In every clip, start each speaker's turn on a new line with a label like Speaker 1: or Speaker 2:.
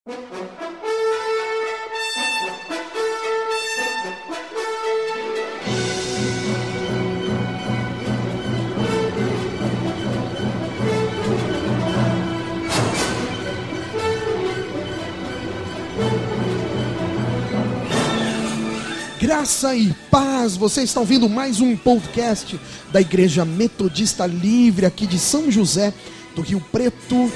Speaker 1: Graça e paz, vocês estão ouvindo mais um podcast da Igreja Metodista Livre aqui de São José do Rio Preto.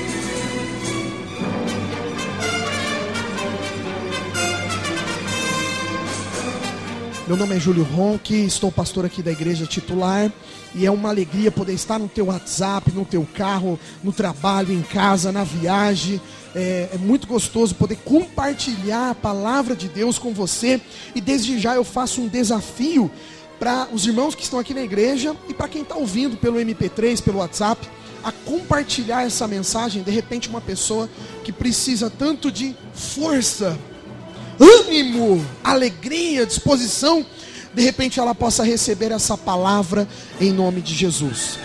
Speaker 1: Meu nome é Júlio Ronque, estou pastor aqui da igreja titular e é uma alegria poder estar no teu WhatsApp, no teu carro, no trabalho, em casa, na viagem. É muito gostoso poder compartilhar a palavra de Deus com você. E desde já eu faço um desafio para os irmãos que estão aqui na igreja e para quem está ouvindo pelo MP3, pelo WhatsApp, a compartilhar essa mensagem. De repente uma pessoa que precisa tanto de força, ânimo, alegria, disposição, de repente ela possa receber essa palavra em nome de Jesus.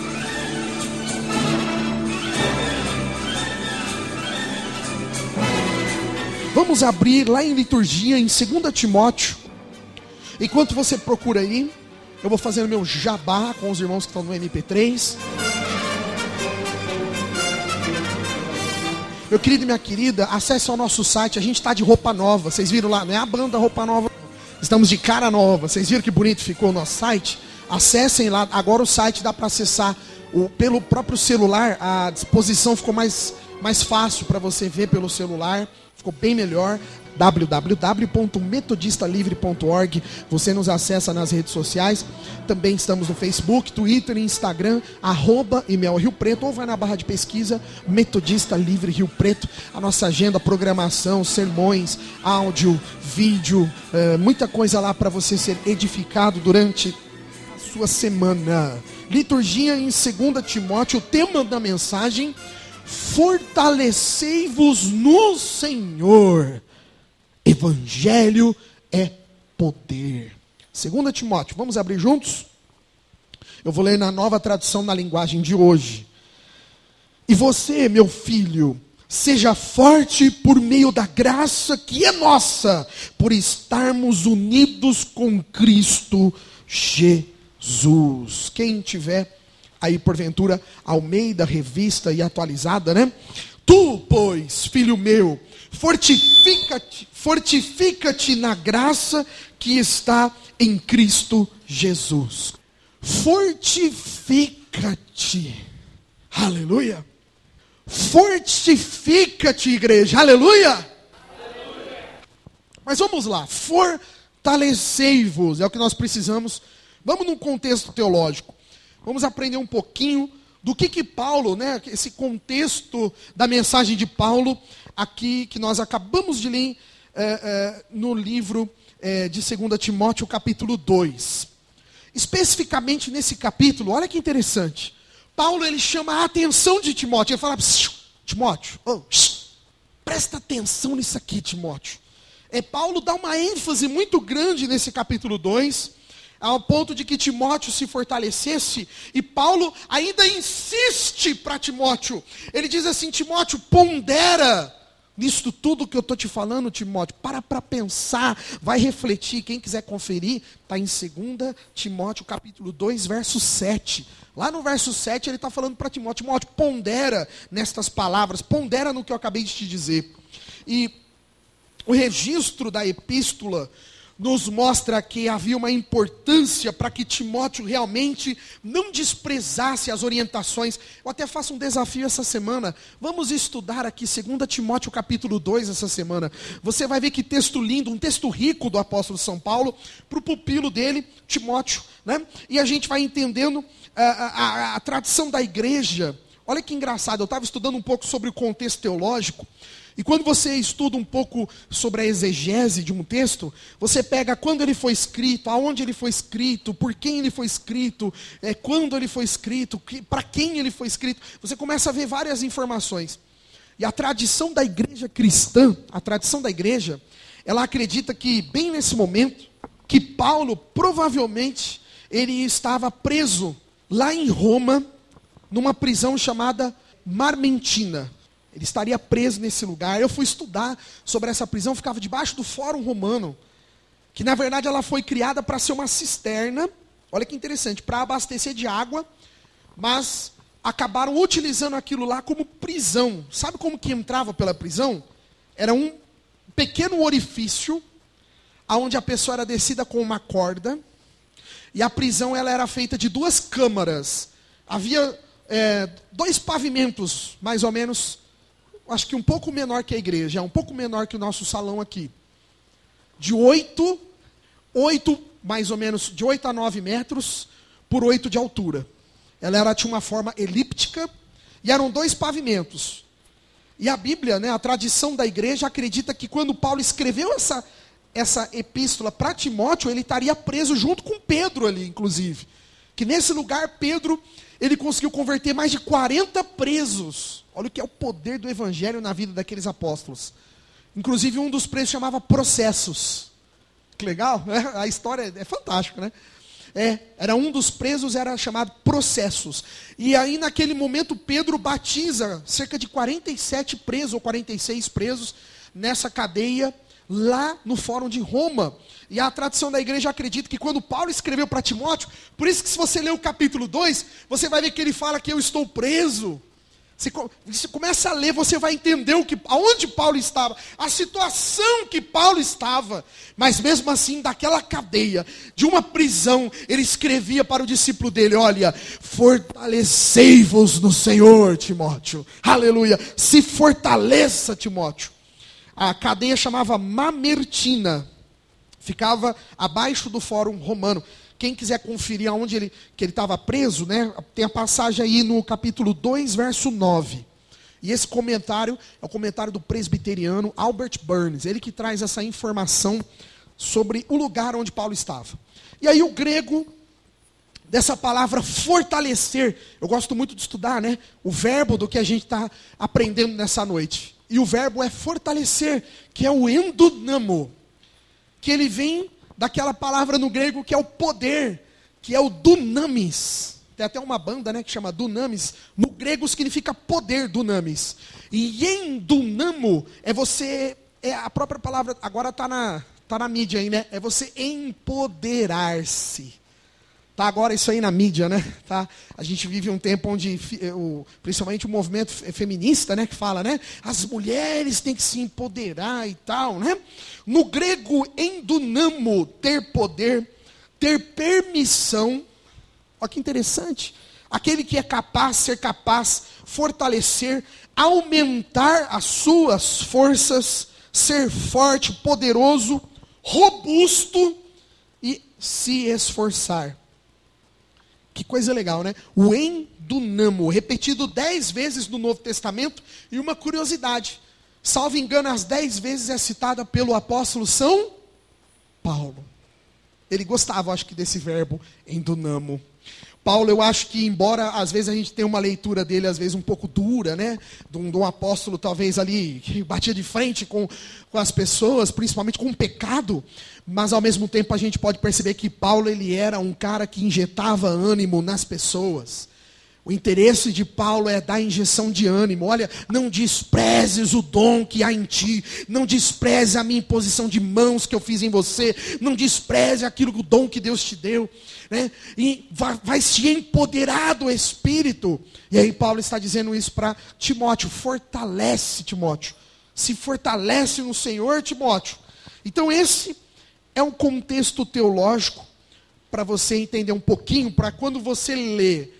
Speaker 1: Vamos abrir lá em liturgia em 2 Timóteo. Enquanto você procura aí, eu vou fazendo meu jabá com os irmãos que estão no MP3. Meu querido e minha querida, acesse ao nosso site. A gente está de roupa nova. Vocês viram lá? Não é a banda Roupa Nova. Estamos de cara nova. Vocês viram que bonito ficou o nosso site? Acessem lá. Agora o site dá para acessar pelo próprio celular. A disposição ficou mais fácil para você ver pelo celular. Ficou bem melhor. www.metodistalivre.org. Você nos acessa nas redes sociais. Também estamos no Facebook, Twitter e Instagram, @IMEL Rio Preto, ou vai na barra de pesquisa Metodista Livre Rio Preto. A nossa agenda, programação, sermões, áudio, vídeo, muita coisa lá para você ser edificado durante a sua semana. Liturgia em 2 Timóteo, o tema da mensagem: fortalecei-vos no Senhor. Evangelho é poder. 2 Timóteo, vamos abrir juntos? Eu vou ler na Nova Tradução na linguagem de hoje. E você, meu filho, seja forte por meio da graça que é nossa, por estarmos unidos com Cristo Jesus. Quem tiver aí, porventura, Almeida, revista e atualizada, né? Tu, pois, filho meu, fortifica-te na graça que está em Cristo Jesus. Fortifica-te. Aleluia. Fortifica-te, igreja. Aleluia. Aleluia. Mas vamos lá. Fortalecei-vos. É o que nós precisamos. Vamos num contexto teológico. Vamos aprender um pouquinho do que Paulo, né, esse contexto da mensagem de Paulo, aqui que nós acabamos de ler no livro de 2 Timóteo, capítulo 2. Especificamente nesse capítulo, olha que interessante. Paulo, ele chama a atenção de Timóteo. Ele fala: Timóteo, presta atenção nisso aqui, Timóteo. Paulo dá uma ênfase muito grande nesse capítulo 2, ao ponto de que Timóteo se fortalecesse, e Paulo ainda insiste para Timóteo. Ele diz assim: Timóteo, pondera nisto tudo que eu estou te falando, Timóteo. Para pensar, vai refletir. Quem quiser conferir, está em 2 Timóteo, capítulo 2, verso 7. Lá no verso 7 ele está falando para Timóteo: Timóteo, pondera nestas palavras, pondera no que eu acabei de te dizer. E o registro da epístola nos mostra que havia uma importância para que Timóteo realmente não desprezasse as orientações. Eu até faço um desafio essa semana. Vamos estudar aqui 2 Timóteo capítulo 2 essa semana. Você vai ver que texto lindo, um texto rico do apóstolo São Paulo, para o pupilo dele, Timóteo, né? E a gente vai entendendo a tradição da igreja. Olha que engraçado, eu estava estudando um pouco sobre o contexto teológico. E quando você estuda um pouco sobre a exegese de um texto, você pega quando ele foi escrito, aonde ele foi escrito, por quem ele foi escrito, quando ele foi escrito, para quem ele foi escrito. Você começa a ver várias informações. E a tradição da igreja cristã, a tradição da igreja, ela acredita que bem nesse momento, que Paulo provavelmente ele estava preso lá em Roma, numa prisão chamada Marmentina. Ele estaria preso nesse lugar. Eu fui estudar sobre essa prisão, ficava debaixo do Fórum Romano, que na verdade ela foi criada para ser uma cisterna, olha que interessante, para abastecer de água, mas acabaram utilizando aquilo lá como prisão. Sabe como que entrava pela prisão? Era um pequeno orifício, onde a pessoa era descida com uma corda, e a prisão ela era feita de 2 câmaras. Havia 2 pavimentos, mais ou menos, acho que um pouco menor que a igreja, um pouco menor que o nosso salão aqui. De 8 mais ou menos, de 8 a 9 metros, por 8 de altura. Ela tinha uma forma elíptica, e eram 2 pavimentos. E a Bíblia, né, a tradição da igreja, acredita que quando Paulo escreveu essa epístola para Timóteo, ele estaria preso junto com Pedro ali, inclusive. Que nesse lugar, Pedro, ele conseguiu converter mais de 40 presos. Olha o que é o poder do evangelho na vida daqueles apóstolos. Inclusive, um dos presos chamava Processos. Que legal, né? A história é fantástica, né? Era um dos presos, era chamado Processos. E aí, naquele momento, Pedro batiza cerca de 47 presos, ou 46 presos, nessa cadeia, lá no Fórum de Roma. E a tradição da igreja acredita que quando Paulo escreveu para Timóteo, por isso que se você ler o capítulo 2, você vai ver que ele fala que eu estou preso. Você começa a ler, você vai entender aonde Paulo estava, a situação que Paulo estava. Mas mesmo assim, daquela cadeia, de uma prisão, ele escrevia para o discípulo dele, olha, fortalecei-vos no Senhor, Timóteo. Aleluia, se fortaleça, Timóteo. A cadeia chamava Mamertina, ficava abaixo do Fórum Romano. Quem quiser conferir aonde ele estava preso, né, tem a passagem aí no capítulo 2, verso 9. E esse comentário é o comentário do presbiteriano Albert Burns, ele que traz essa informação sobre o lugar onde Paulo estava. E aí o grego dessa palavra fortalecer, eu gosto muito de estudar, né, o verbo do que a gente está aprendendo nessa noite. E o verbo é fortalecer, que é o endunamo, que ele vem daquela palavra no grego que é o poder, que é o dunamis. Tem até uma banda, né, que chama Dunamis. No grego significa poder, dunamis. E endunamo a própria palavra, agora está na mídia aí, né? É você empoderar-se. Tá agora isso aí na mídia, né? Tá? A gente vive um tempo onde, principalmente o movimento feminista, né, que fala, né? As mulheres têm que se empoderar e tal, né? No grego, endunamo, ter poder, ter permissão. Olha que interessante. Aquele que é capaz, ser capaz, fortalecer, aumentar as suas forças, ser forte, poderoso, robusto e se esforçar. Que coisa legal, né? O endunamo, repetido 10 vezes no Novo Testamento. E uma curiosidade, salvo engano, as 10 vezes é citada pelo apóstolo São Paulo. Ele gostava, acho que, desse verbo endunamo. Paulo, eu acho que, embora às vezes a gente tenha uma leitura dele, às vezes um pouco dura, né? De um apóstolo talvez ali, que batia de frente com as pessoas, principalmente com o pecado, mas ao mesmo tempo a gente pode perceber que Paulo, ele era um cara que injetava ânimo nas pessoas. O interesse de Paulo é dar injeção de ânimo. Olha, não desprezes o dom que há em ti. Não despreze a minha imposição de mãos que eu fiz em você. Não despreze o dom que Deus te deu. Né? E vai se empoderar do Espírito. E aí Paulo está dizendo isso para Timóteo. Fortalece, Timóteo. Se fortalece no Senhor, Timóteo. Então esse é um contexto teológico para você entender um pouquinho, para quando você lê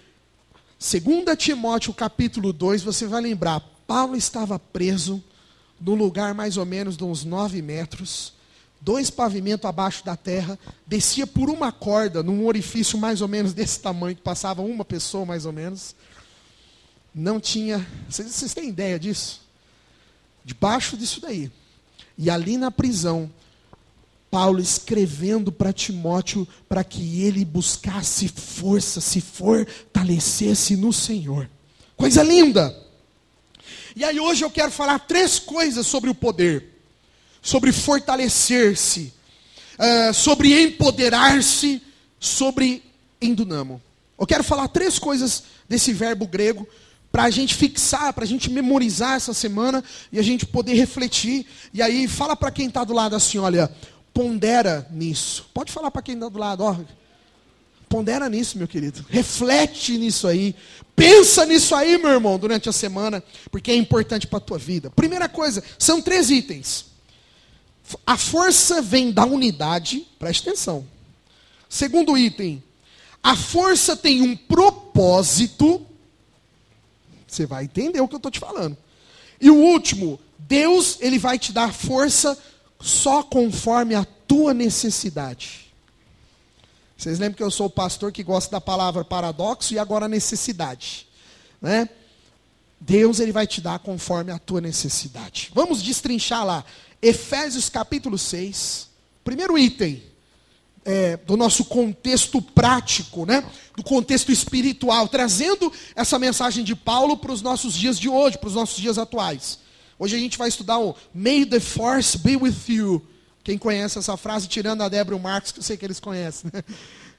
Speaker 1: 2 Timóteo capítulo 2, você vai lembrar, Paulo estava preso num lugar mais ou menos de uns 9 metros, 2 pavimentos abaixo da terra, descia por uma corda, num orifício mais ou menos desse tamanho, que passava uma pessoa mais ou menos. Não tinha, vocês têm ideia disso? Debaixo disso daí. E ali na prisão, Paulo escrevendo para Timóteo para que ele buscasse força, se fortalecesse no Senhor. Coisa linda! E aí hoje eu quero falar 3 coisas sobre o poder. Sobre fortalecer-se, sobre empoderar-se, sobre endunamo. Eu quero falar 3 coisas desse verbo grego para a gente fixar, para a gente memorizar essa semana e a gente poder refletir. E aí, fala para quem está do lado assim, olha, pondera nisso. Pode falar para quem está do lado, ó. Pondera nisso, meu querido. Reflete nisso aí. Pensa nisso aí, meu irmão, durante a semana, porque é importante para a tua vida. Primeira coisa, são 3 itens. A força vem da unidade, preste atenção. Segundo item, a força tem um propósito. Você vai entender o que eu estou te falando. E o último, Deus, Ele vai te dar força só conforme a tua necessidade. Vocês lembram que eu sou o pastor que gosta da palavra paradoxo e agora necessidade, né? Deus, Ele vai te dar conforme a tua necessidade. Vamos destrinchar lá. Efésios capítulo 6. Primeiro item do nosso contexto prático, né? Do contexto espiritual. Trazendo essa mensagem de Paulo para os nossos dias de hoje, para os nossos dias atuais. Hoje a gente vai estudar o May the Force be with you. Quem conhece essa frase, tirando a Débora e o Marcos, que eu sei que eles conhecem. Né?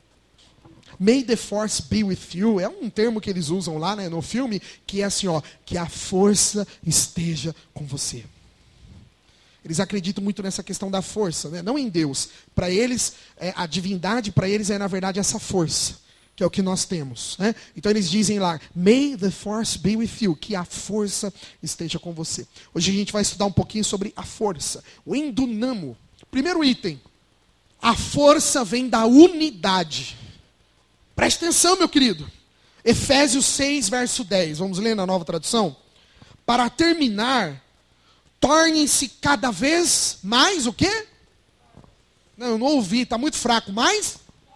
Speaker 1: May the force be with you. É um termo que eles usam lá, né, no filme, que é assim, ó, que a força esteja com você. Eles acreditam muito nessa questão da força, né? Não em Deus. Para eles, a divindade, para eles é na verdade essa força, que é o que nós temos. Né? Então eles dizem lá, May the force be with you, que a força esteja com você. Hoje a gente vai estudar um pouquinho sobre a força, o endunamo. Primeiro item, a força vem da unidade. Preste atenção, meu querido. Efésios 6, verso 10. Vamos ler na Nova Tradução? Para terminar, tornem-se cada vez mais o quê? Não, eu não ouvi, está muito fraco. Mais?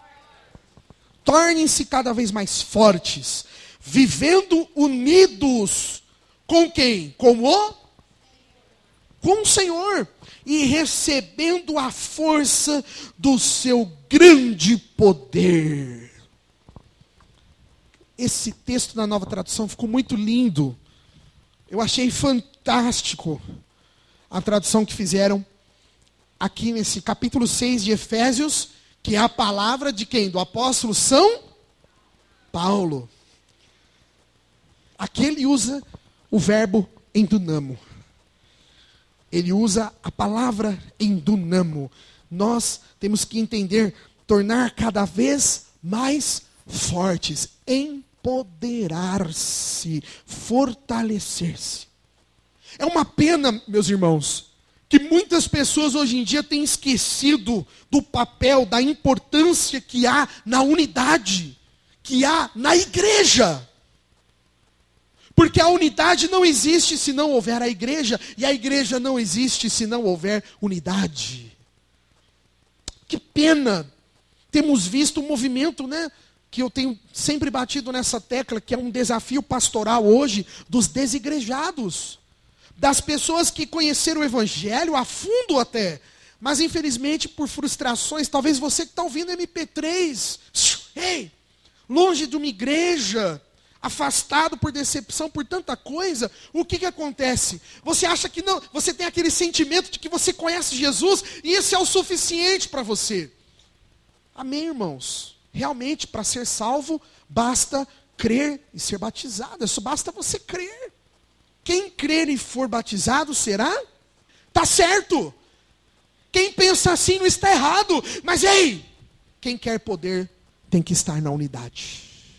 Speaker 1: Tornem-se cada vez mais fortes, vivendo unidos com quem? Com o Senhor. E recebendo a força do seu grande poder. Esse texto na Nova Tradução ficou muito lindo. Eu achei fantástico a tradução que fizeram aqui nesse capítulo 6 de Efésios, que é a palavra de quem? Do apóstolo São Paulo. Aqui ele usa o verbo endunamo. Ele usa a palavra endunamo. Nós temos que entender, tornar cada vez mais fortes, empoderar-se, fortalecer-se. É uma pena, meus irmãos, que muitas pessoas hoje em dia têm esquecido do papel, da importância que há na unidade, que há na igreja. Porque a unidade não existe se não houver a igreja, e a igreja não existe se não houver unidade. Que pena! Temos visto um movimento, né, que eu tenho sempre batido nessa tecla, que é um desafio pastoral hoje dos desigrejados. Das pessoas que conheceram o evangelho a fundo até, mas infelizmente por frustrações, talvez você que está ouvindo MP3, ei, longe de uma igreja, afastado por decepção, por tanta coisa, o que acontece? Você acha que não, você tem aquele sentimento de que você conhece Jesus e esse é o suficiente para você. Amém, irmãos? Realmente, para ser salvo, basta crer e ser batizado. Isso basta você crer. Quem crer e for batizado será? Está certo. Quem pensa assim não está errado. Mas ei, quem quer poder tem que estar na unidade.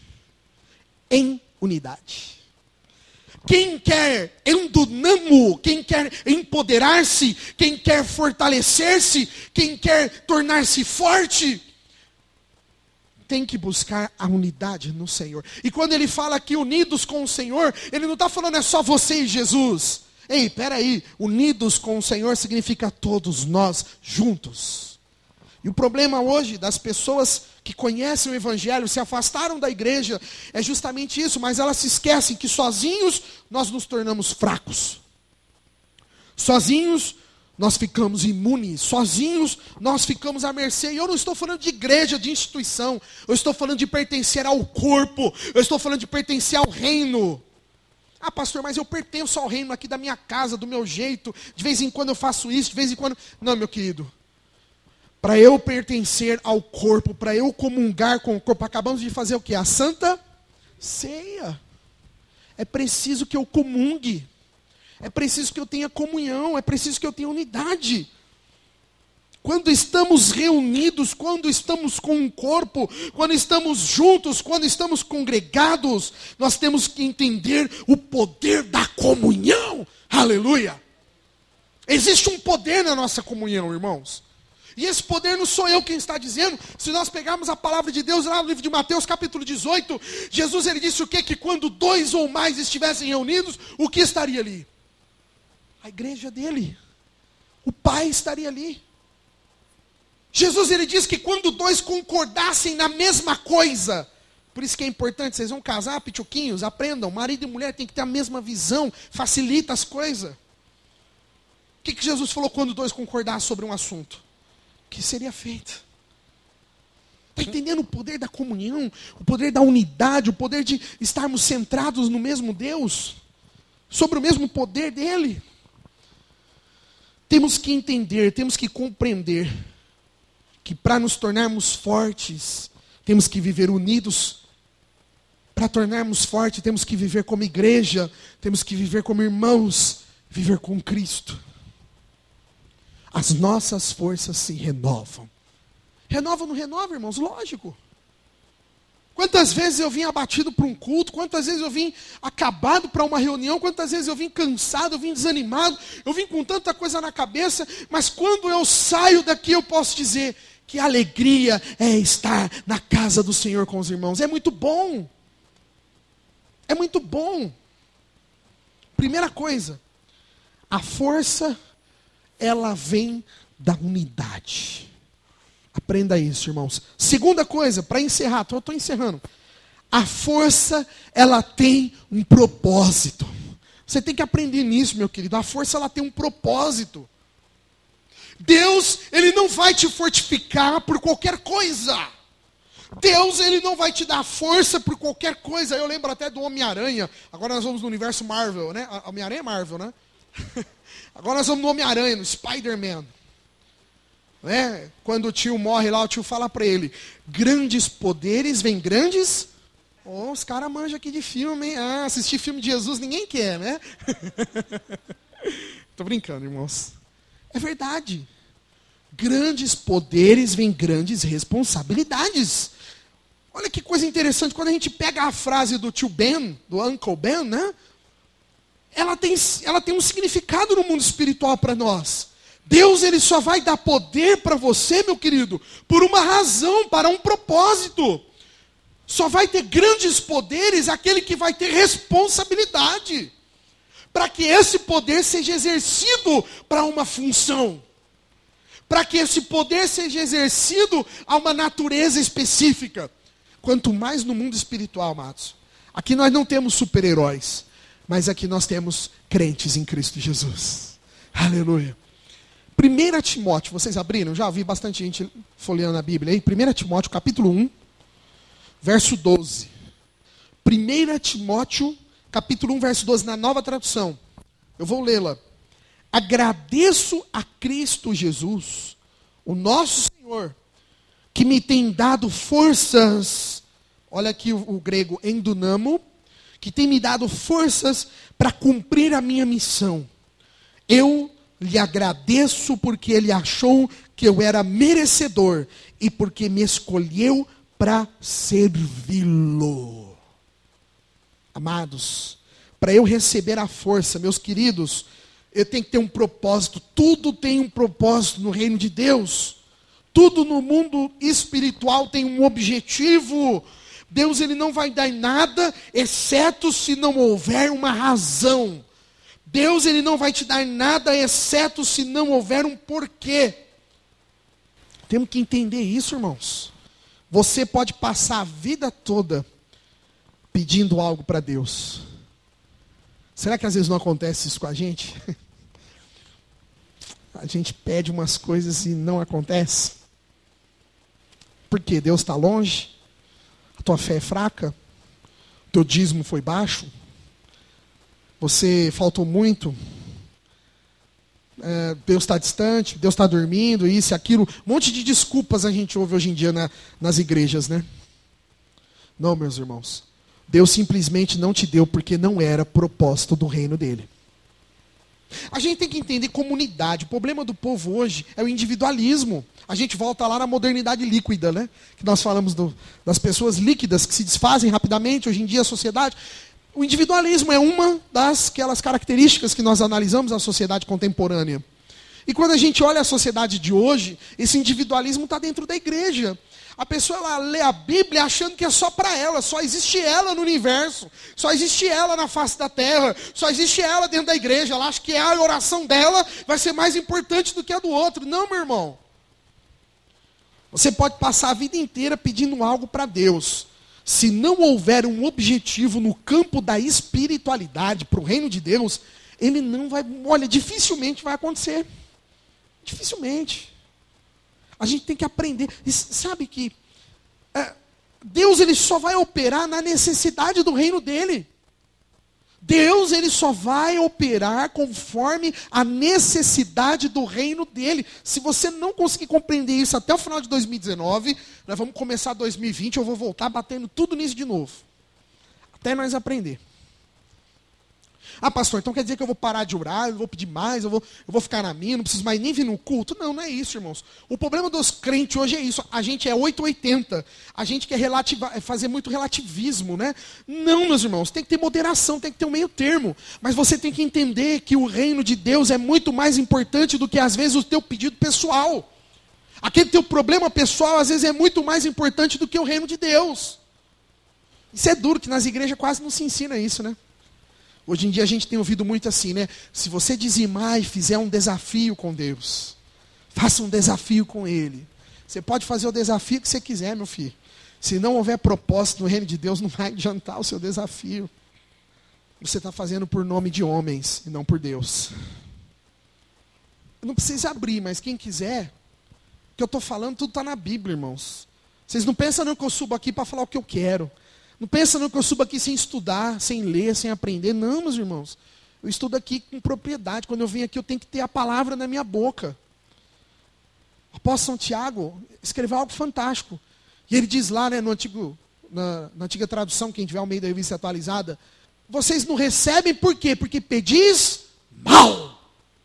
Speaker 1: Em unidade. Quem quer endunamo, quem quer empoderar-se, quem quer fortalecer-se, quem quer tornar-se forte, tem que buscar a unidade no Senhor. E quando ele fala aqui unidos com o Senhor, ele não está falando é só você e Jesus. Ei, peraí, unidos com o Senhor significa todos nós juntos. E o problema hoje das pessoas que conhecem o Evangelho, se afastaram da igreja, é justamente isso, mas elas se esquecem que sozinhos nós nos tornamos fracos. Sozinhos nós ficamos imunes, sozinhos nós ficamos à mercê. E eu não estou falando de igreja, de instituição, eu estou falando de pertencer ao corpo, eu estou falando de pertencer ao reino. Ah, pastor, mas eu pertenço ao reino aqui da minha casa, do meu jeito, de vez em quando eu faço isso, de vez em quando... Não, meu querido. Para eu pertencer ao corpo, para eu comungar com o corpo, acabamos de fazer o quê? A Santa Ceia. é preciso que eu comungue. É preciso que eu tenha comunhão, é preciso que eu tenha unidade. Quando estamos reunidos, quando estamos com um corpo, quando estamos juntos, quando estamos congregados, nós temos que entender o poder da comunhão. Aleluia! Existe um poder na nossa comunhão, irmãos. E esse poder não sou eu quem está dizendo. Se nós pegarmos a palavra de Deus lá no livro de Mateus, capítulo 18, Jesus ele disse o quê? Que quando 2 ou mais estivessem reunidos, o que estaria ali? A igreja dele. O Pai estaria ali. Jesus ele diz que quando 2 concordassem na mesma coisa, por isso que é importante, vocês vão casar, pituquinhos, aprendam, marido e mulher tem que ter a mesma visão, facilita as coisas. O que Jesus falou quando 2 concordassem sobre um assunto? Que seria feito. Está entendendo o poder da comunhão, o poder da unidade, o poder de estarmos centrados no mesmo Deus, sobre o mesmo poder dele? Temos que entender, temos que compreender que para nos tornarmos fortes, temos que viver unidos. Para tornarmos fortes, temos que viver como igreja, temos que viver como irmãos, viver com Cristo. As nossas forças se renovam. Renova ou não renova, irmãos? Lógico. Quantas vezes eu vim abatido para um culto, quantas vezes eu vim acabado para uma reunião, quantas vezes eu vim cansado, eu vim desanimado, eu vim com tanta coisa na cabeça, mas quando eu saio daqui eu posso dizer que alegria é estar na casa do Senhor com os irmãos. É muito bom. É muito bom. Primeira coisa, a força, ela vem da unidade. Aprenda isso, irmãos. Segunda coisa, para encerrar, eu estou encerrando. A força, ela tem um propósito. Você tem que aprender nisso, meu querido. A força, ela tem um propósito. Deus, ele não vai te fortificar por qualquer coisa. Deus, ele não vai te dar força por qualquer coisa. Eu lembro até do Homem-Aranha. Agora nós vamos no universo Marvel, né? Homem-Aranha é Marvel, né? Agora nós vamos no Homem-Aranha, no Spider-Man. Né? Quando o tio morre lá, o tio fala para ele: grandes poderes vêm grandes... Oh, os caras manjam aqui de filme, hein? Ah, assistir filme de Jesus ninguém quer, né? Tô brincando, irmãos. É verdade. Grandes poderes vêm grandes responsabilidades. Olha que coisa interessante, quando a gente pega a frase do tio Ben, do Uncle Ben, né? Ela tem um significado no mundo espiritual para nós. Deus, ele só vai dar poder para você, meu querido, por uma razão, para um propósito. Só vai ter grandes poderes aquele que vai ter responsabilidade, para que esse poder seja exercido para uma função, para que esse poder seja exercido a uma natureza específica. Quanto mais no mundo espiritual, amados. Aqui nós não temos super-heróis, mas aqui nós temos crentes em Cristo Jesus. Aleluia. 1 Timóteo, vocês abriram? Já vi bastante gente folheando a Bíblia aí. 1 Timóteo, capítulo 1, verso 12. 1 Timóteo, capítulo 1, verso 12, na Nova Tradução. Eu vou lê-la. Agradeço a Cristo Jesus, o nosso Senhor, que me tem dado forças, olha aqui o grego, endunamo, que tem me dado forças para cumprir a minha missão. Eu lhe agradeço porque ele achou que eu era merecedor e porque me escolheu para servi-lo. Amados, para eu receber a força, meus queridos, eu tenho que ter um propósito. Tudo tem um propósito no reino de Deus. Tudo no mundo espiritual tem um objetivo. Deus, ele não vai dar nada, exceto se não houver uma razão. Deus, ele não vai te dar nada, exceto se não houver um porquê. Temos que entender isso, irmãos. Você pode passar a vida toda pedindo algo para Deus. Será que às vezes não acontece isso com a gente? A gente pede umas coisas e não acontece. Por quê? Deus está longe? A tua fé é fraca? O teu dízimo foi baixo? Você faltou muito? Deus está distante? Deus está dormindo? Isso e aquilo? Um monte de desculpas a gente ouve hoje em dia nas igrejas, né? Não, meus irmãos. Deus simplesmente não te deu porque não era propósito do reino dele. A gente tem que entender comunidade. O problema do povo hoje é o individualismo. A gente volta lá na modernidade líquida, né? Que nós falamos das pessoas líquidas que se desfazem rapidamente. Hoje em dia a sociedade... O individualismo é uma aquelas características que nós analisamos na sociedade contemporânea. E quando a gente olha a sociedade de hoje, esse individualismo está dentro da igreja. A pessoa ela lê a Bíblia achando que é só para ela, só existe ela no universo, só existe ela na face da terra, só existe ela dentro da igreja. Ela acha que a oração dela vai ser mais importante do que a do outro. Não, meu irmão. Você pode passar a vida inteira pedindo algo para Deus. Se não houver um objetivo no campo da espiritualidade para o reino de Deus, ele não vai, dificilmente vai acontecer. Dificilmente. A gente tem que aprender. E sabe que Deus ele só vai operar na necessidade do reino dele. Deus ele só vai operar conforme a necessidade do reino dele. Se você não conseguir compreender isso até o final de 2019, nós vamos começar 2020, eu vou voltar batendo tudo nisso de novo. Até nós aprender. Ah, pastor, então quer dizer que eu vou parar de orar, eu não vou pedir mais, eu vou ficar na minha, não preciso mais nem vir no culto? Não, não é isso, irmãos. O problema dos crentes hoje é isso. A gente é 880. A gente quer fazer muito relativismo, né? Não, meus irmãos, tem que ter moderação, tem que ter um meio termo. Mas você tem que entender que o reino de Deus é muito mais importante do que, às vezes, o teu pedido pessoal. Aquele teu problema pessoal, às vezes, é muito mais importante do que o reino de Deus. Isso é duro, que nas igrejas quase não se ensina isso, né? Hoje em dia a gente tem ouvido muito assim, né? Se você dizimar e fizer um desafio com Deus, faça um desafio com Ele. Você pode fazer o desafio que você quiser, meu filho. Se não houver propósito no reino de Deus, não vai adiantar o seu desafio. Você está fazendo por nome de homens e não por Deus. Não precisa abrir, mas quem quiser, o que eu estou falando, tudo está na Bíblia, irmãos. Vocês não pensam não que eu subo aqui para falar o que eu quero. Não pensa não que eu subo aqui sem estudar, sem ler, sem aprender. Não, meus irmãos. Eu estudo aqui com propriedade. Quando eu venho aqui, eu tenho que ter a palavra na minha boca. O apóstolo São Tiago escreveu algo fantástico. E ele diz lá, né, na antiga tradução, quem tiver ao meio da revista atualizada, vocês não recebem por quê? Porque pedis mal.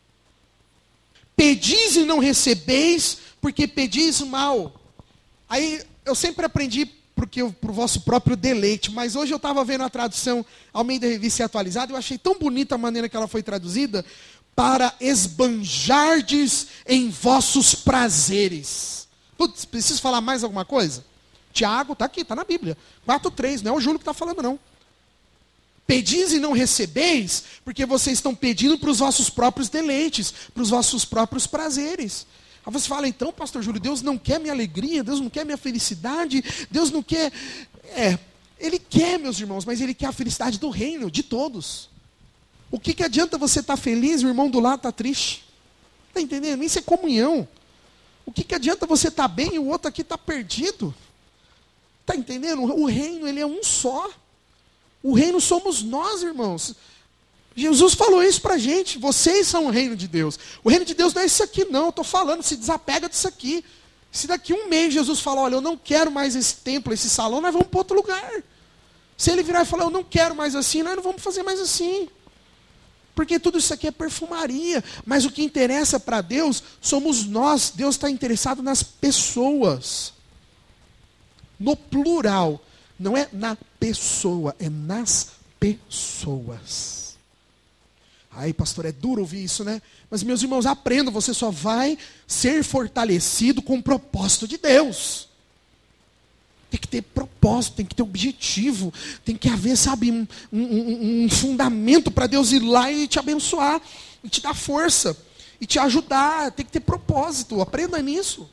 Speaker 1: Pedis e não recebeis, porque pedis mal. Aí eu sempre aprendi para o vosso próprio deleite. Mas hoje eu estava vendo a tradução ao meio da revista atualizada, eu achei tão bonita a maneira que ela foi traduzida, para esbanjardes em vossos prazeres. Putz, preciso falar mais alguma coisa? Tiago, está aqui, está na Bíblia. 4:3, não é o Júlio que está falando, não. Pedis e não recebeis, porque vocês estão pedindo para os vossos próprios deleites, para os vossos próprios prazeres. Aí você fala, então, pastor Júlio, Deus não quer minha alegria, Deus não quer minha felicidade, Deus não quer... Ele quer, meus irmãos, mas Ele quer a felicidade do reino, de todos. O que adianta você estar feliz e o irmão do lado está triste? Está entendendo? Isso é comunhão. O que adianta você estar bem e o outro aqui está perdido? Está entendendo? O reino, ele é um só. O reino somos nós, irmãos. Jesus falou isso para a gente. Vocês são o reino de Deus. O reino de Deus não é isso aqui, não. Eu estou falando, se desapega disso aqui. Se daqui um mês Jesus falar, olha, eu não quero mais esse templo, esse salão, nós vamos para outro lugar. Se ele virar e falar, eu não quero mais assim, nós não vamos fazer mais assim. Porque tudo isso aqui é perfumaria. Mas o que interessa para Deus somos nós. Deus está interessado nas pessoas. No plural. Não é na pessoa, é nas pessoas. Aí, pastor, é duro ouvir isso, né? Mas, meus irmãos, aprendam, você só vai ser fortalecido com o propósito de Deus. Tem que ter propósito, tem que ter objetivo, tem que haver, sabe, um fundamento para Deus ir lá e te abençoar, e te dar força, e te ajudar. Tem que ter propósito, aprenda nisso.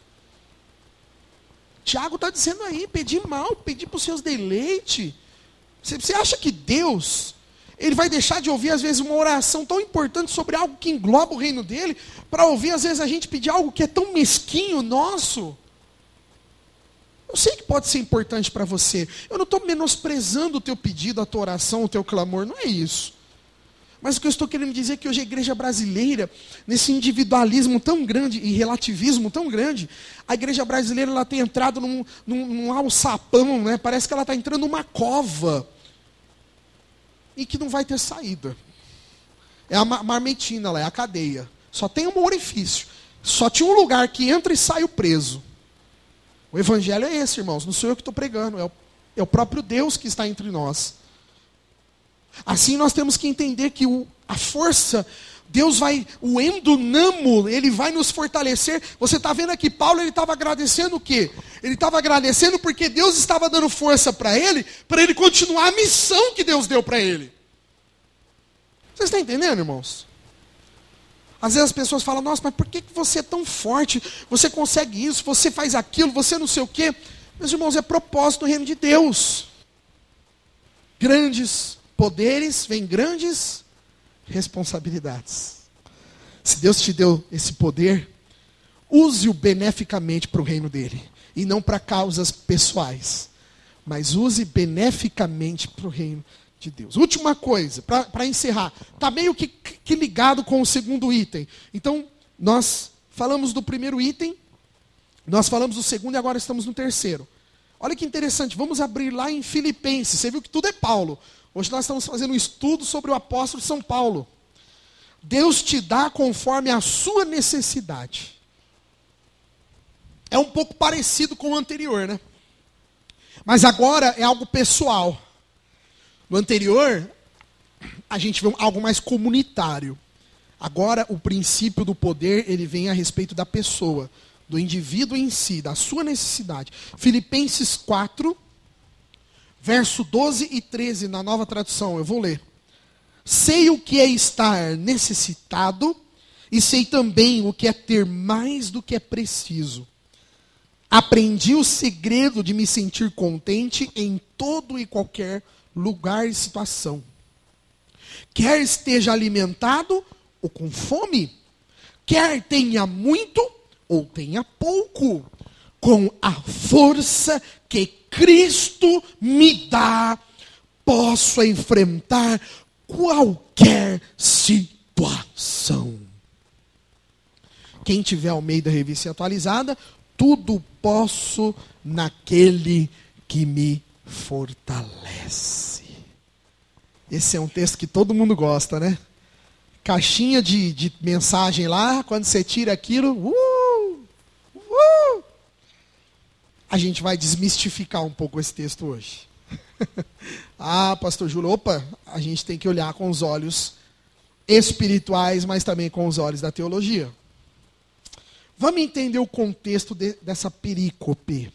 Speaker 1: Tiago está dizendo aí, pedir mal, pedir para os seus deleites. Você acha que Deus... Ele vai deixar de ouvir, às vezes, uma oração tão importante sobre algo que engloba o reino dele, para ouvir, às vezes, a gente pedir algo que é tão mesquinho nosso? Eu sei que pode ser importante para você. Eu não estou menosprezando o teu pedido, a tua oração, o teu clamor, não é isso. Mas o que eu estou querendo dizer é que hoje a igreja brasileira, nesse individualismo tão grande e relativismo tão grande, a igreja brasileira ela tem entrado num alçapão, né? Parece que ela está entrando numa cova. e que não vai ter saída. É a marmetina lá, é a cadeia. Só tem um orifício. Só tinha um lugar que entra e sai o preso. O evangelho é esse, irmãos. Não sou eu que estou pregando. É o próprio Deus que está entre nós. Assim nós temos que entender que a força, Deus vai, o endunamo, Ele vai nos fortalecer. Você está vendo aqui, Paulo, ele estava agradecendo o quê? Ele estava agradecendo porque Deus estava dando força para ele continuar a missão que Deus deu para ele. Vocês estão entendendo, irmãos? Às vezes as pessoas falam, nossa, mas por que você é tão forte? Você consegue isso, você faz aquilo, você não sei o quê. Meus irmãos, é propósito do reino de Deus. Grandes poderes vêm grandes responsabilidades. Se Deus te deu esse poder, use-o beneficamente para o reino dele. E não para causas pessoais. Mas use beneficamente para o reino de Deus. Última coisa, para encerrar. Está meio que ligado com o segundo item. Então, nós falamos do primeiro item, nós falamos do segundo e agora estamos no terceiro. Olha que interessante, vamos abrir lá em Filipenses. Você viu que tudo é Paulo. Hoje nós estamos fazendo um estudo sobre o apóstolo São Paulo. Deus te dá conforme a sua necessidade. É um pouco parecido com o anterior, né? Mas agora é algo pessoal. No anterior, a gente vê algo mais comunitário. Agora, o princípio do poder, ele vem a respeito da pessoa, do indivíduo em si, da sua necessidade. Filipenses 4, verso 12 e 13, na nova tradução, eu vou ler. Sei o que é estar necessitado e sei também o que é ter mais do que é preciso. Aprendi o segredo de me sentir contente em todo e qualquer lugar e situação. Quer esteja alimentado ou com fome, quer tenha muito ou tenha pouco, com a força que Cristo me dá, posso enfrentar qualquer situação. Quem tiver Almeida Revista Atualizada, tudo posso naquele que me fortalece. Esse é um texto que todo mundo gosta, né? Caixinha de mensagem lá, quando você tira aquilo, a gente vai desmistificar um pouco esse texto hoje. Ah, pastor Júlio, opa, a gente tem que olhar com os olhos espirituais, mas também com os olhos da teologia. Vamos entender o contexto dessa perícope.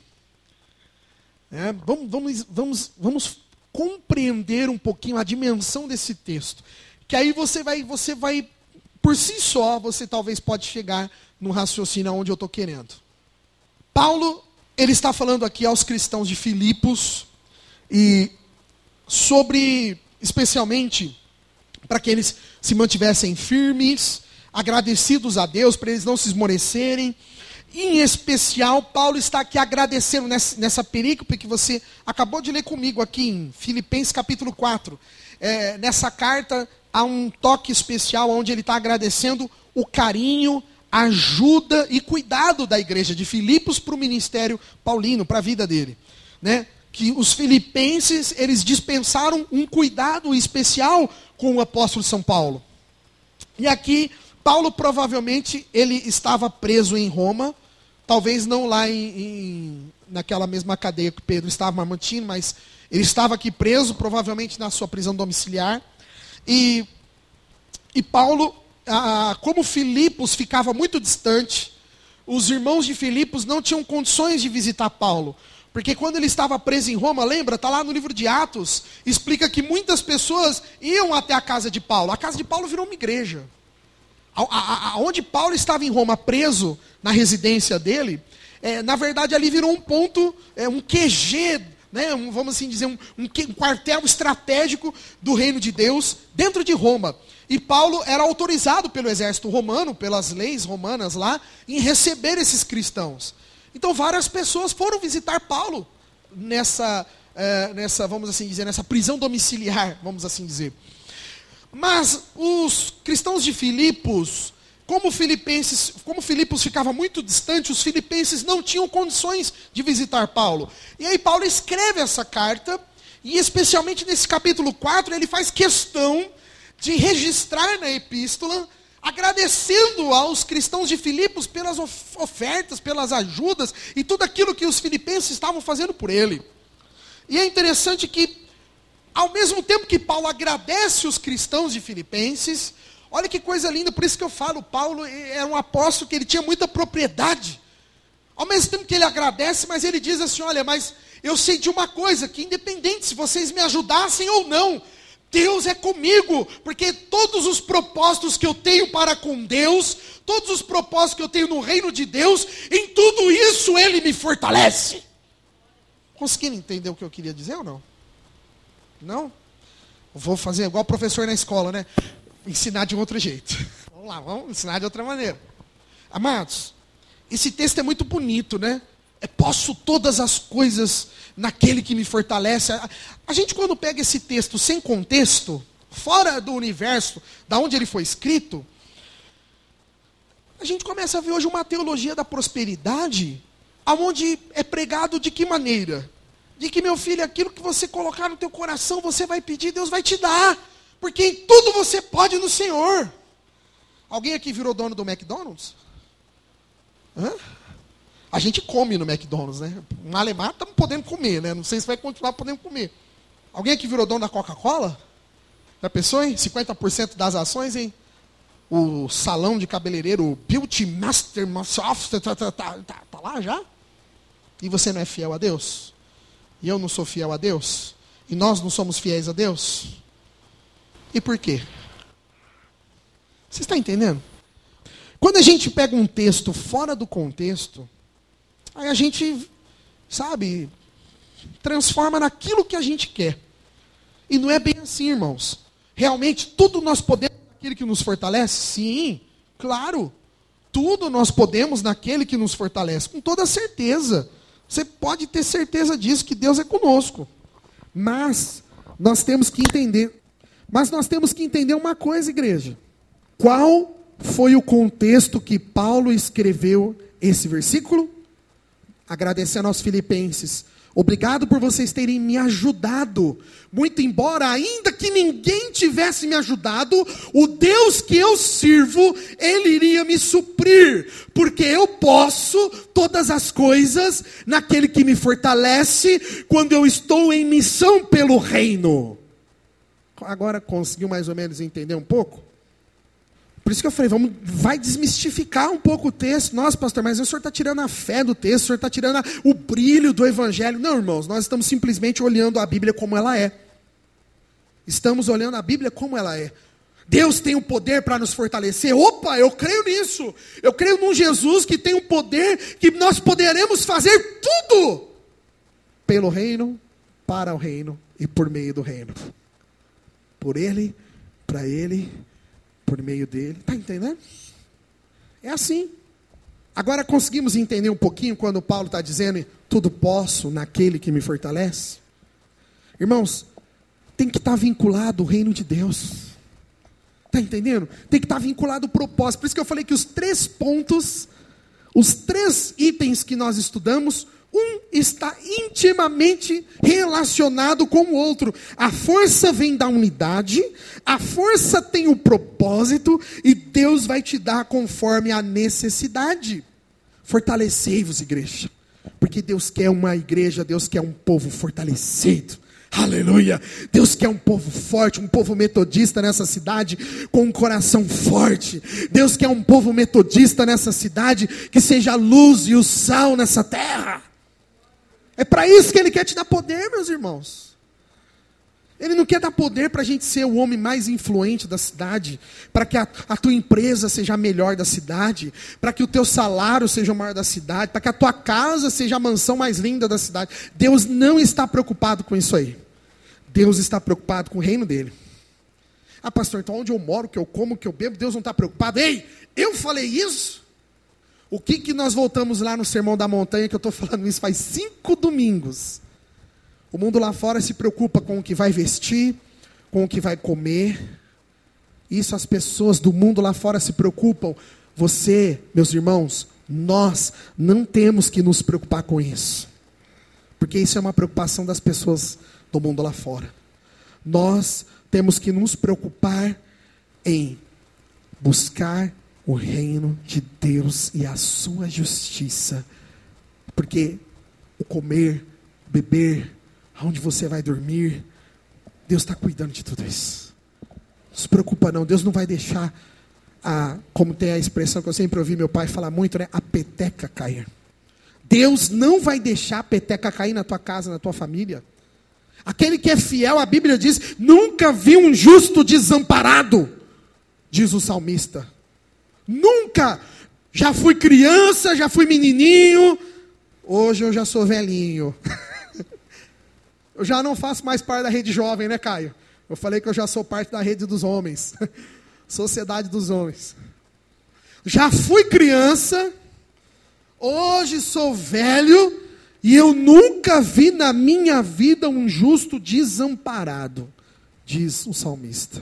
Speaker 1: Vamos compreender um pouquinho a dimensão desse texto. Que aí você vai, por si só, você talvez pode chegar no raciocínio onde eu estou querendo. Paulo, ele está falando aqui aos cristãos de Filipos, e sobre, especialmente, para que eles se mantivessem firmes, agradecidos a Deus, para eles não se esmorecerem. Em especial, Paulo está aqui agradecendo nessa perícope que você acabou de ler comigo aqui em Filipenses capítulo 4. Nessa carta há um toque especial onde ele está agradecendo o carinho, a ajuda e cuidado da igreja de Filipos para o ministério paulino, para a vida dele. Né? Que os filipenses, eles dispensaram um cuidado especial com o apóstolo São Paulo. E aqui, Paulo provavelmente, ele estava preso em Roma, talvez não lá naquela mesma cadeia que Pedro estava marmantindo, mas ele estava aqui preso, provavelmente na sua prisão domiciliar. E Paulo, como Filipos ficava muito distante, os irmãos de Filipos não tinham condições de visitar Paulo. Porque quando ele estava preso em Roma, lembra? Está lá no livro de Atos, explica que muitas pessoas iam até a casa de Paulo. A casa de Paulo virou uma igreja. Onde Paulo estava em Roma preso, na residência dele, na verdade ali virou um ponto, um QG, né, vamos assim dizer, um quartel estratégico do reino de Deus dentro de Roma. E Paulo era autorizado pelo exército romano, pelas leis romanas lá, em receber esses cristãos. Então várias pessoas foram visitar Paulo nessa vamos assim dizer, nessa prisão domiciliar, vamos assim dizer. Mas os cristãos de Filipos, como Filipos ficava muito distante, os filipenses não tinham condições de visitar Paulo. E aí Paulo escreve essa carta, E especialmente nesse capítulo 4, ele faz questão de registrar na epístola, agradecendo aos cristãos de Filipos pelas ofertas, pelas ajudas e tudo aquilo que os filipenses estavam fazendo por ele. E é interessante que, ao mesmo tempo que Paulo agradece os cristãos de Filipenses, olha que coisa linda, por isso que eu falo, Paulo era um apóstolo que ele tinha muita propriedade. Ao mesmo tempo que ele agradece, mas ele diz assim, olha, mas eu sei de uma coisa, que independente se vocês me ajudassem ou não, Deus é comigo, porque todos os propósitos que eu tenho para com Deus, todos os propósitos que eu tenho no reino de Deus, em tudo isso Ele me fortalece. Conseguiram entender o que eu queria dizer ou não? Não? Eu vou fazer igual o professor na escola, né? Ensinar de um outro jeito. Vamos lá, vamos ensinar de outra maneira. Amados, esse texto é muito bonito, né? Posso todas as coisas naquele que me fortalece. A gente quando pega esse texto sem contexto, fora do universo, da onde ele foi escrito, a gente começa a ver hoje uma teologia da prosperidade, aonde é pregado de que maneira? De que, meu filho, aquilo que você colocar no teu coração, você vai pedir, Deus vai te dar. Porque em tudo você pode no Senhor. Alguém aqui virou dono do McDonald's? Hã? A gente come no McDonald's, né? Um alemão estamos podendo comer, né? Não sei se vai continuar podendo comer. Alguém aqui virou dono da Coca-Cola? Já pensou, hein? 50% das ações, hein? O salão de cabeleireiro, o Beauty Master, tá lá já? E você não é fiel a Deus? E eu não sou fiel a Deus? E nós não somos fiéis a Deus? E por quê? Você está entendendo? Quando a gente pega um texto fora do contexto, aí a gente, sabe, transforma naquilo que a gente quer. E não é bem assim, irmãos. Realmente, tudo nós podemos naquele que nos fortalece? Sim, claro. Tudo nós podemos naquele que nos fortalece, com toda certeza. Você pode ter certeza disso, que Deus é conosco. Mas nós temos que entender. Mas nós temos que entender uma coisa, igreja. Qual foi o contexto que Paulo escreveu esse versículo? Agradecendo aos filipenses. Obrigado por vocês terem me ajudado. Muito embora, ainda que ninguém tivesse me ajudado, o Deus que eu sirvo, Ele iria me suprir. Porque eu posso todas as coisas naquele que me fortalece quando eu estou em missão pelo reino. Agora conseguiu mais ou menos entender um pouco? Por isso que eu falei, vai desmistificar um pouco o texto. Nossa, pastor, mas o senhor está tirando a fé do texto, o senhor está tirando o brilho do evangelho. Não, irmãos, nós estamos simplesmente olhando a Bíblia como ela é. Estamos olhando a Bíblia como ela é. Deus tem o poder para nos fortalecer. Opa, eu creio nisso. Eu creio num Jesus que tem o poder, que nós poderemos fazer tudo pelo reino, para o reino e por meio do reino. Por Ele, para Ele, por meio dele. Está entendendo? É assim. Agora conseguimos entender um pouquinho quando Paulo está dizendo tudo posso naquele que me fortalece? Irmãos, tem que estar vinculado ao reino de Deus. Está entendendo? Tem que estar vinculado ao propósito. Por isso que eu falei que os 3 pontos, os 3 itens que nós estudamos, um está intimamente relacionado com o outro. A força vem da unidade, a força tem o propósito, e Deus vai te dar conforme a necessidade. Fortalecei-vos, igreja, porque Deus quer uma igreja, Deus quer um povo fortalecido. Aleluia! Deus quer um povo forte, um povo metodista nessa cidade, com um coração forte. Deus quer um povo metodista nessa cidade, que seja a luz e o sal nessa terra. É para isso que Ele quer te dar poder, meus irmãos. Ele não quer dar poder para a gente ser o homem mais influente da cidade, para que a tua empresa seja a melhor da cidade, para que o teu salário seja o maior da cidade, para que a tua casa seja a mansão mais linda da cidade. Deus não está preocupado com isso aí. Deus está preocupado com o reino dele. Ah, pastor, então onde eu moro, que eu como, que eu bebo, Deus não está preocupado? Ei, eu falei isso? O que nós voltamos lá no Sermão da Montanha, que eu estou falando isso faz 5 domingos. O mundo lá fora se preocupa com o que vai vestir, com o que vai comer. Isso as pessoas do mundo lá fora se preocupam. Você, meus irmãos, nós não temos que nos preocupar com isso. Porque isso é uma preocupação das pessoas do mundo lá fora. Nós temos que nos preocupar em buscar o reino de Deus e a sua justiça. Porque o comer, beber, aonde você vai dormir, Deus está cuidando de tudo isso. Não se preocupa não, Deus não vai deixar, como tem a expressão que eu sempre ouvi meu pai falar muito, né? A peteca cair. Deus não vai deixar a peteca cair na tua casa, na tua família. Aquele que é fiel, a Bíblia diz, nunca vi um justo desamparado, diz o salmista. Nunca. Já fui criança, já fui menininho, hoje eu já sou velhinho. Eu já não faço mais parte da rede jovem, né, Caio? Eu falei que eu já sou parte da rede dos homens. Sociedade dos homens. Já fui criança, hoje sou velho, e eu nunca vi na minha vida um justo desamparado, diz o salmista.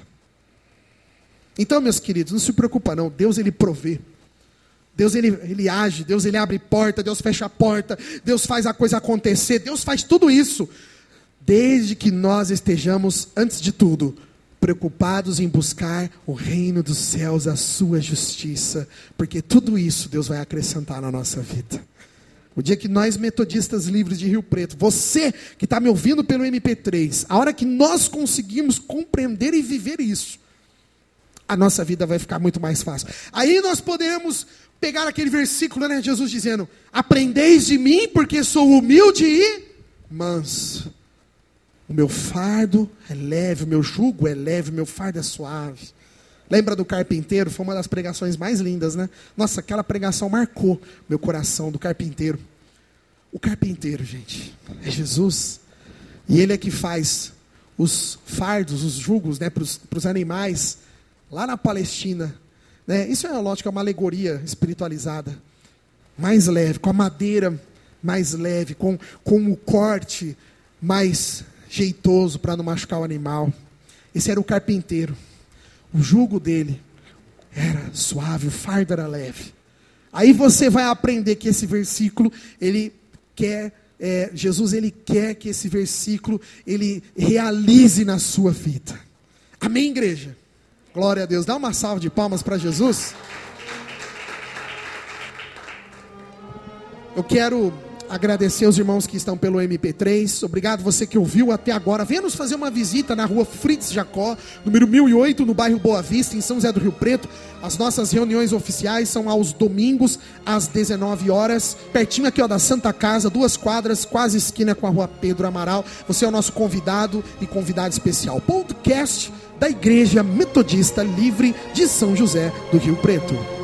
Speaker 1: Então, meus queridos, não se preocupa não, Deus ele provê. Deus ele age, Deus ele abre porta, Deus fecha a porta, Deus faz a coisa acontecer, Deus faz tudo isso. Desde que nós estejamos, antes de tudo, preocupados em buscar o reino dos céus, a sua justiça, porque tudo isso Deus vai acrescentar na nossa vida. O dia que nós metodistas livres de Rio Preto, você que está me ouvindo pelo MP3, a hora que nós conseguimos compreender e viver isso, a nossa vida vai ficar muito mais fácil. Aí nós podemos pegar aquele versículo, né, Jesus dizendo, aprendeis de mim porque sou humilde e manso. O meu fardo é leve, o meu jugo é leve, o meu fardo é suave. Lembra do carpinteiro? Foi uma das pregações mais lindas, né? Nossa, aquela pregação marcou meu coração, do carpinteiro. O carpinteiro, gente, é Jesus. E ele é que faz os fardos, os jugos, né, para os animais, lá na Palestina. Né? Isso é, lógico, uma alegoria espiritualizada. Mais leve, com a madeira mais leve, com o corte mais jeitoso para não machucar o animal. Esse era o carpinteiro. O jugo dele era suave, o fardo era leve. Aí você vai aprender que esse versículo, ele quer, Jesus ele quer que esse versículo, ele realize na sua vida. Amém, igreja? Glória a Deus. Dá uma salva de palmas para Jesus. Eu quero agradecer aos irmãos que estão pelo MP3. Obrigado você que ouviu até agora. Venha nos fazer uma visita na rua Fritz Jacó, número 1008, no bairro Boa Vista, em São José do Rio Preto. As nossas reuniões oficiais são aos domingos, às 19 horas. Pertinho aqui, ó, da Santa Casa, 2 quadras, quase esquina com a rua Pedro Amaral. Você é o nosso convidado e convidado especial. Podcast da Igreja Metodista Livre de São José do Rio Preto.